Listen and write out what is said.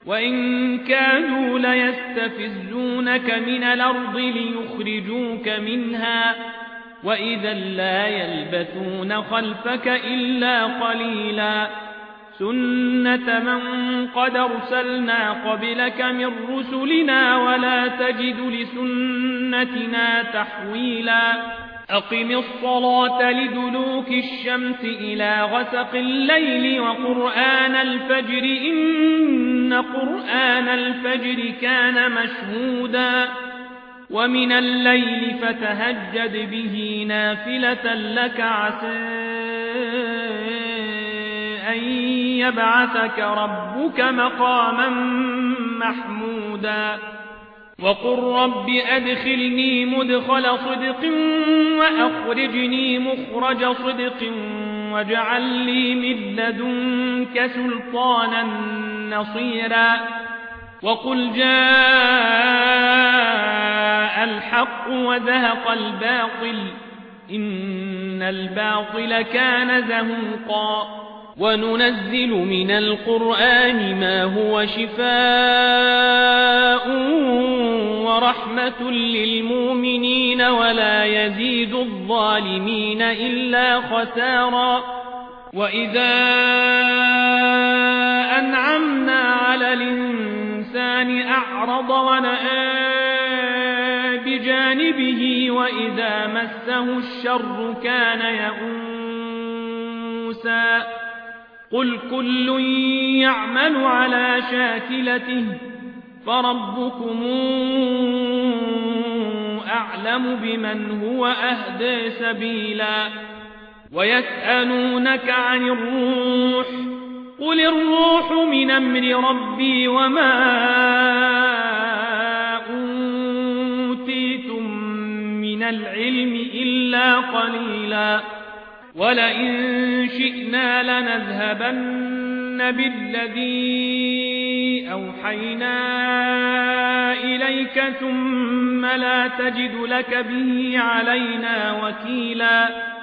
وإن كانوا ليستفزونك من الأرض ليخرجوك منها وإذا لا يلبثون خلفك إلا قليلا سنة من قد أرسلنا قبلك من رسلنا ولا تجد لسنتنا تحويلا أقم الصلاة لدلوك الشمس إلى غسق الليل وقرآن الفجر إن قرآن الفجر كان مشهودا ومن الليل فتهجد به نافلة لك عسى أن يبعثك ربك مقاما محمودا وقل رب أدخلني مدخل صدق وأخرجني مخرج صدق واجعل لي من لدنك سلطانا نصيرا وقل جاء الحق وزهق الباطل إن الباطل كان زهوقا وننزل من القرآن ما هو شفاء ورحمة للمؤمنين ولا يزيد الظالمين إلا خسارا وإذا أنعمنا على الإنسان أعرض ونأى بجانبه وإذا مسه الشر كان يئوسا قل كل يعمل على شاكلته فربكم أعلم بمن هو أهدى سبيلا ويسألونك عن الروح قل الروح من أمر ربي وما أوتيتم من العلم إلا قليلا ولئن شئنا لنذهبن بالذي أوحينا إليك ثم لا تجد لك به علينا وكيلا